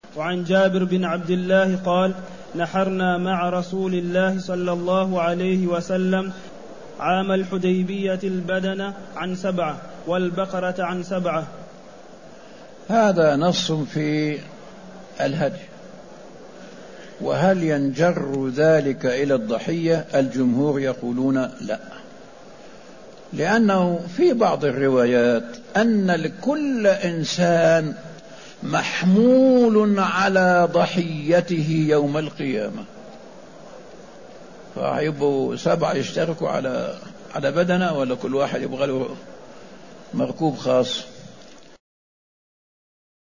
وعن جابر بن عبد الله قال: نحرنا مع رسول الله صلى الله عليه وسلم عام الحديبية البدن عن 7 والبقرة عن 7. هذا نص في الهدي. وهل ينجر ذلك إلى الضحية؟ الجمهور يقولون لا، لأنه في بعض الروايات أن لكل إنسان محمول على ضحيته يوم القيامة، فيبقوا 7 يشتركوا على بدنه، ولا كل واحد يبغى له مركوب خاص؟